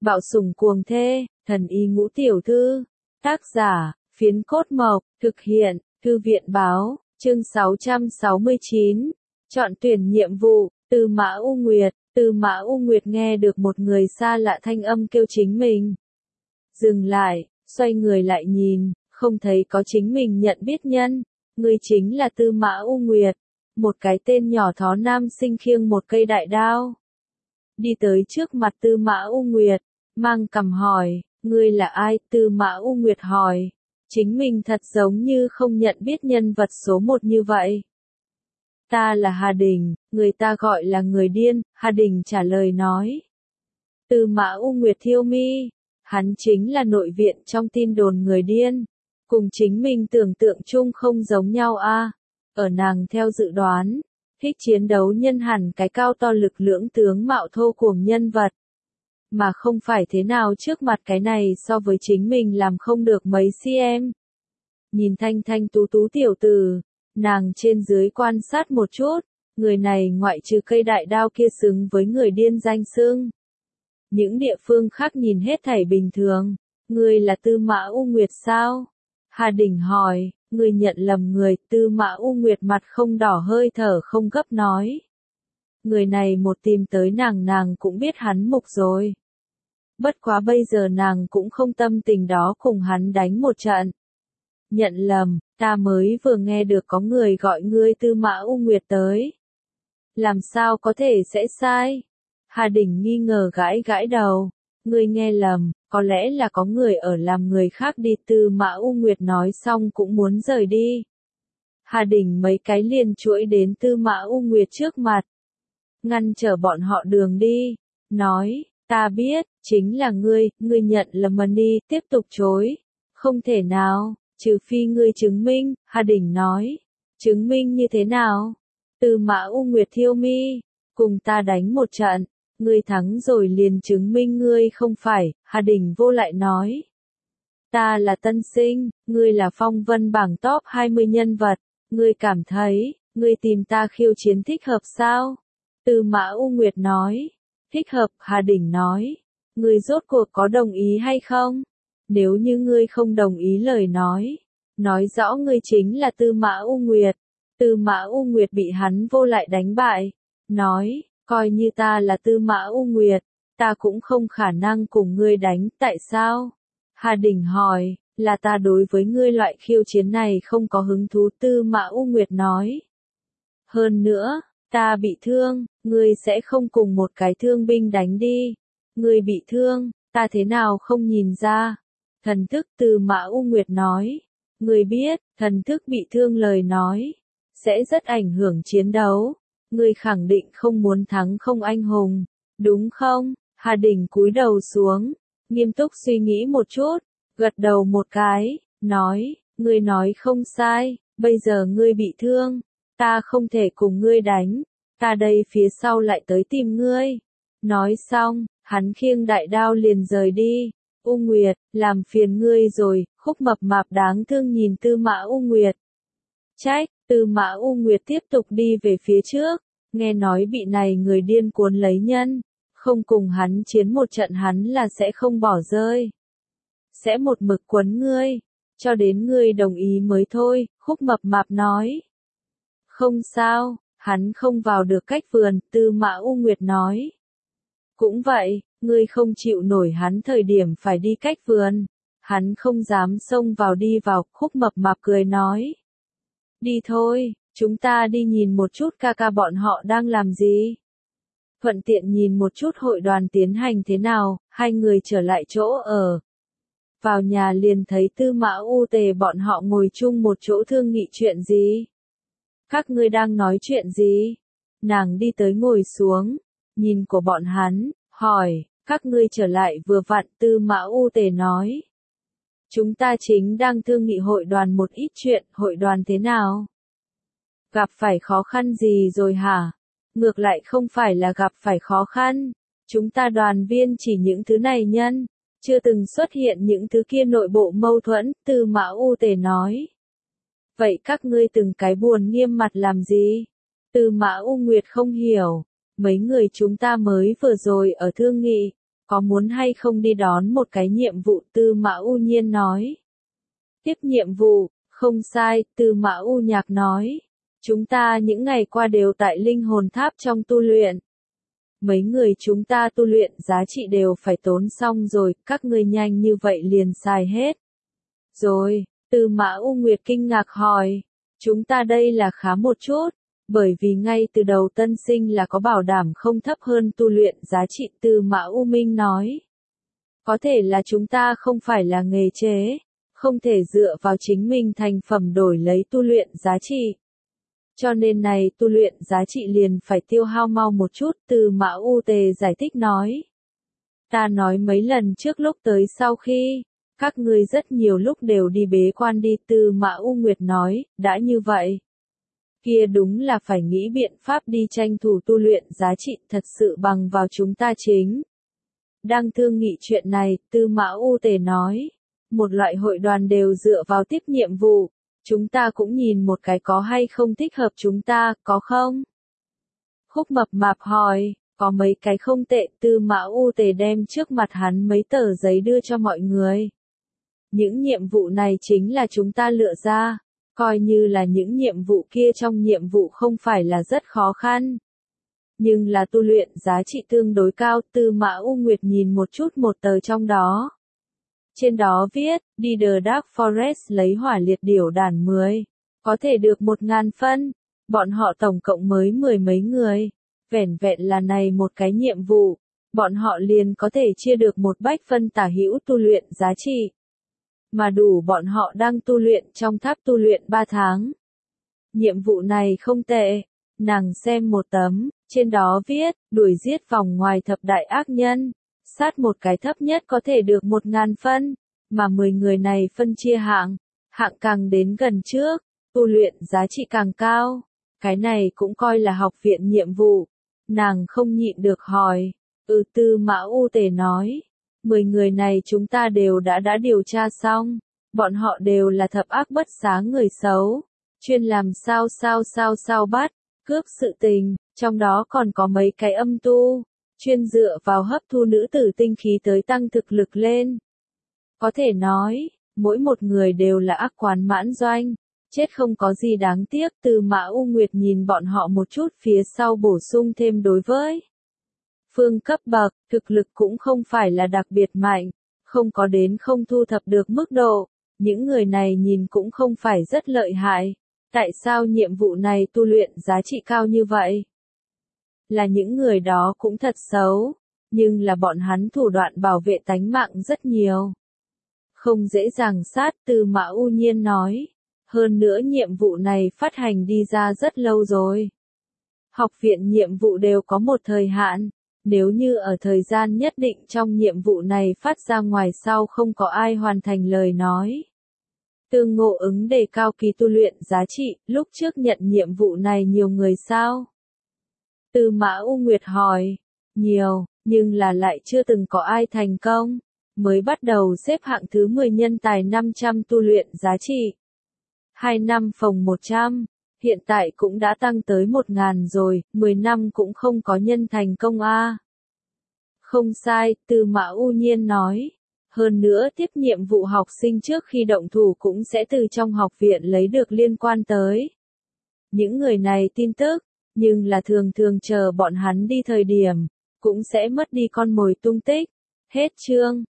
Bạo sủng cuồng thê, thần y ngũ tiểu thư. Tác giả, Phiến Cốt Mộc, thực hiện, Thư viện báo, chương 669. Chọn tuyển nhiệm vụ, Tư Mã U Nguyệt. Tư Mã U Nguyệt nghe được một người xa lạ thanh âm kêu chính mình. Dừng lại, xoay người lại nhìn, không thấy có chính mình nhận biết nhân. Người chính là Tư Mã U Nguyệt, một cái tên nhỏ thó nam sinh khiêng một cây đại đao. Đi tới trước mặt Tư Mã U Nguyệt, mang cằm hỏi, ngươi là ai? Tư Mã U Nguyệt hỏi, chính mình thật giống như không nhận biết nhân vật số một như vậy. Ta là Hà Đình, người ta gọi là người điên, Hà Đình trả lời nói. Tư Mã U Nguyệt thiêu mi, hắn chính là nội viện trong tin đồn người điên, cùng chính mình tưởng tượng chung không giống nhau a. Ở nàng theo dự đoán, thích chiến đấu nhân hẳn cái cao to lực lưỡng tướng mạo thô cuồng nhân vật. Mà không phải thế nào trước mặt cái này so với chính mình làm không được mấy cm. Nhìn thanh thanh tú tú tiểu tử, nàng trên dưới quan sát một chút, người này ngoại trừ cây đại đao kia xứng với người điên danh xưng. Những địa phương khác nhìn hết thảy bình thường, người là Tư Mã U Nguyệt sao? Hà Đình hỏi, người nhận lầm người. Tư Mã U Nguyệt mặt không đỏ hơi thở không gấp nói. Người này một tìm tới nàng cũng biết hắn mục rồi. Bất quá bây giờ nàng cũng không tâm tình đó cùng hắn đánh một trận. Nhận lầm, ta mới vừa nghe được có người gọi ngươi Tư Mã U Nguyệt tới. Làm sao có thể sẽ sai? Hà Đình nghi ngờ gãi gãi đầu. Ngươi nghe lầm, có lẽ là có người ở làm người khác đi. Tư Mã U Nguyệt nói xong cũng muốn rời đi. Hà Đình mấy cái liền chuỗi đến Tư Mã U Nguyệt trước mặt. Ngăn trở bọn họ đường đi. Nói, ta biết, chính là ngươi nhận lầm đi. Tiếp tục chối. Không thể nào, trừ phi ngươi chứng minh, Hà Đình nói. Chứng minh như thế nào? Tư Mã U Nguyệt thiêu mi, cùng ta đánh một trận. Ngươi thắng rồi liền chứng minh ngươi không phải, Hà Đình vô lại nói. Ta là tân sinh, ngươi là phong vân bảng top 20 nhân vật, ngươi cảm thấy, ngươi tìm ta khiêu chiến thích hợp sao? Tư Mã U Nguyệt nói. Thích hợp, Hà Đình nói. Ngươi rốt cuộc có đồng ý hay không? Nếu như ngươi không đồng ý lời nói rõ ngươi chính là Tư Mã U Nguyệt. Tư Mã U Nguyệt bị hắn vô lại đánh bại, nói, coi như ta là Tư Mã U Nguyệt, ta cũng không khả năng cùng ngươi đánh. Tại sao? Hà Đình hỏi, là ta đối với ngươi loại khiêu chiến này không có hứng thú. Tư Mã U Nguyệt nói. Hơn nữa, ta bị thương, ngươi sẽ không cùng một cái thương binh đánh đi. Ngươi bị thương, ta thế nào không nhìn ra? Thần thức. Tư Mã U Nguyệt nói. Ngươi biết, thần thức bị thương lời nói sẽ rất ảnh hưởng chiến đấu. Ngươi khẳng định không muốn thắng không anh hùng, đúng không? Hà Đình cúi đầu xuống, nghiêm túc suy nghĩ một chút, gật đầu một cái, nói, ngươi nói không sai, bây giờ ngươi bị thương, ta không thể cùng ngươi đánh, ta đây phía sau lại tới tìm ngươi. Nói xong, hắn khiêng đại đao liền rời đi. U Nguyệt, làm phiền ngươi rồi. Khúc Mập Mạp đáng thương nhìn Tư Mã U Nguyệt. Trách. Tư Mã U Nguyệt tiếp tục đi về phía trước, nghe nói bị này người điên cuốn lấy nhân, không cùng hắn chiến một trận hắn là sẽ không bỏ rơi. Sẽ một mực quấn ngươi, cho đến ngươi đồng ý mới thôi, Khúc Mập Mạp nói. Không sao, hắn không vào được cách vườn. Tư Mã U Nguyệt nói. Cũng vậy, ngươi không chịu nổi hắn thời điểm phải đi cách vườn, hắn không dám xông vào đi vào. Khúc Mập Mạp cười nói. Đi thôi, chúng ta đi nhìn một chút ca ca bọn họ đang làm gì. Thuận tiện nhìn một chút hội đoàn tiến hành thế nào. Hai người trở lại chỗ ở. Vào nhà liền thấy Tư Mã U Tề bọn họ ngồi chung một chỗ thương nghị chuyện gì. Các ngươi đang nói chuyện gì? Nàng đi tới ngồi xuống, nhìn của bọn hắn, hỏi, các ngươi trở lại vừa vặn. Tư Mã U Tề nói. Chúng ta chính đang thương nghị hội đoàn một ít chuyện. Hội đoàn thế nào? Gặp phải khó khăn gì rồi hả? Ngược lại không phải là gặp phải khó khăn. Chúng ta đoàn viên chỉ những thứ này nhân, chưa từng xuất hiện những thứ kia nội bộ mâu thuẫn. Tư Mã U Tề nói. Vậy các ngươi từng cái buồn nghiêm mặt làm gì? Tư Mã U Nguyệt không hiểu. Mấy người chúng ta mới vừa rồi ở thương nghị, có muốn hay không đi đón một cái nhiệm vụ, Tư Mã U Nhiên nói. Tiếp nhiệm vụ, không sai, Tư Mã U Nhạc nói. Chúng ta những ngày qua đều tại linh hồn tháp trong tu luyện. Mấy người chúng ta tu luyện giá trị đều phải tốn xong rồi, các ngươi nhanh như vậy liền xài hết. Rồi, Tư Mã U Nguyệt kinh ngạc hỏi. Chúng ta đây là khá một chút, bởi vì ngay từ đầu tân sinh là có bảo đảm không thấp hơn tu luyện giá trị, Tư Mã U Minh nói. Có thể là chúng ta không phải là nghề chế, không thể dựa vào chính mình thành phẩm đổi lấy tu luyện giá trị. Cho nên này tu luyện giá trị liền phải tiêu hao mau một chút, Tư Mã U Tề giải thích nói. Ta nói mấy lần trước lúc tới sau khi, các ngươi rất nhiều lúc đều đi bế quan đi, Tư Mã U Nguyệt nói, đã như vậy. Kia đúng là phải nghĩ biện pháp đi tranh thủ tu luyện giá trị, thật sự bằng vào chúng ta chính. Đang thương nghị chuyện này, Tư Mã U Tề nói. Một loại hội đoàn đều dựa vào tiếp nhiệm vụ. Chúng ta cũng nhìn một cái có hay không thích hợp chúng ta, có không? Khúc Mập Mạp hỏi, có mấy cái không tệ, Tư Mã U Tề đem trước mặt hắn mấy tờ giấy đưa cho mọi người. Những nhiệm vụ này chính là chúng ta lựa ra, coi như là những nhiệm vụ kia trong nhiệm vụ không phải là rất khó khăn. Nhưng là tu luyện giá trị tương đối cao, Tư Mã U Nguyệt nhìn một chút một tờ trong đó. Trên đó viết, đi The Dark Forest lấy hỏa liệt điểu đàn 10. Có thể được 1.000 phân. Bọn họ tổng cộng mới 10 mấy người. Vẻn vẹn là này một cái nhiệm vụ. Bọn họ liền có thể chia được một bách phân tả hữu tu luyện giá trị. Mà đủ bọn họ đang tu luyện trong tháp tu luyện 3 tháng. Nhiệm vụ này không tệ. Nàng xem một tấm, trên đó viết, đuổi giết vòng ngoài thập đại ác nhân. Sát một cái thấp nhất có thể được 1.000 phân, mà 10 người này phân chia hạng, hạng càng đến gần trước, tu luyện giá trị càng cao. Cái này cũng coi là học viện nhiệm vụ. Nàng không nhịn được hỏi, Tư Mã U Tề nói, 10 người này chúng ta đều đã điều tra xong, bọn họ đều là thập ác bất xá người xấu, chuyên làm sao bắt, cướp sự tình, trong đó còn có mấy cái âm tu. Chuyên dựa vào hấp thu nữ tử tinh khí tới tăng thực lực lên. Có thể nói, mỗi một người đều là ác quán mãn doanh, chết không có gì đáng tiếc. Tư Mã U Nguyệt nhìn bọn họ một chút phía sau bổ sung thêm đối với phương cấp bậc, thực lực cũng không phải là đặc biệt mạnh, không có đến không thu thập được mức độ, những người này nhìn cũng không phải rất lợi hại. Tại sao nhiệm vụ này tu luyện giá trị cao như vậy? Là những người đó cũng thật xấu, nhưng là bọn hắn thủ đoạn bảo vệ tánh mạng rất nhiều. Không dễ dàng sát, Tư Mã U Nhiên nói. Hơn nữa nhiệm vụ này phát hành đi ra rất lâu rồi. Học viện nhiệm vụ đều có một thời hạn, nếu như ở thời gian nhất định trong nhiệm vụ này phát ra ngoài sau không có ai hoàn thành lời nói. Tương Ngộ ứng đề cao kỳ tu luyện giá trị, lúc trước nhận nhiệm vụ này nhiều người sao? Tư Mã U Nguyệt hỏi, nhiều, nhưng là lại chưa từng có ai thành công, mới bắt đầu xếp hạng thứ 10 nhân tài 500 tu luyện giá trị. 2 năm phòng 100, hiện tại cũng đã tăng tới 1.000 rồi, 10 năm cũng không có nhân thành công a. Không sai, Tư Mã U Nhiên nói. Hơn nữa tiếp nhiệm vụ học sinh trước khi động thủ cũng sẽ từ trong học viện lấy được liên quan tới những người này tin tức. Nhưng là thường chờ bọn hắn đi thời điểm, cũng sẽ mất đi con mồi tung tích. Hết chương.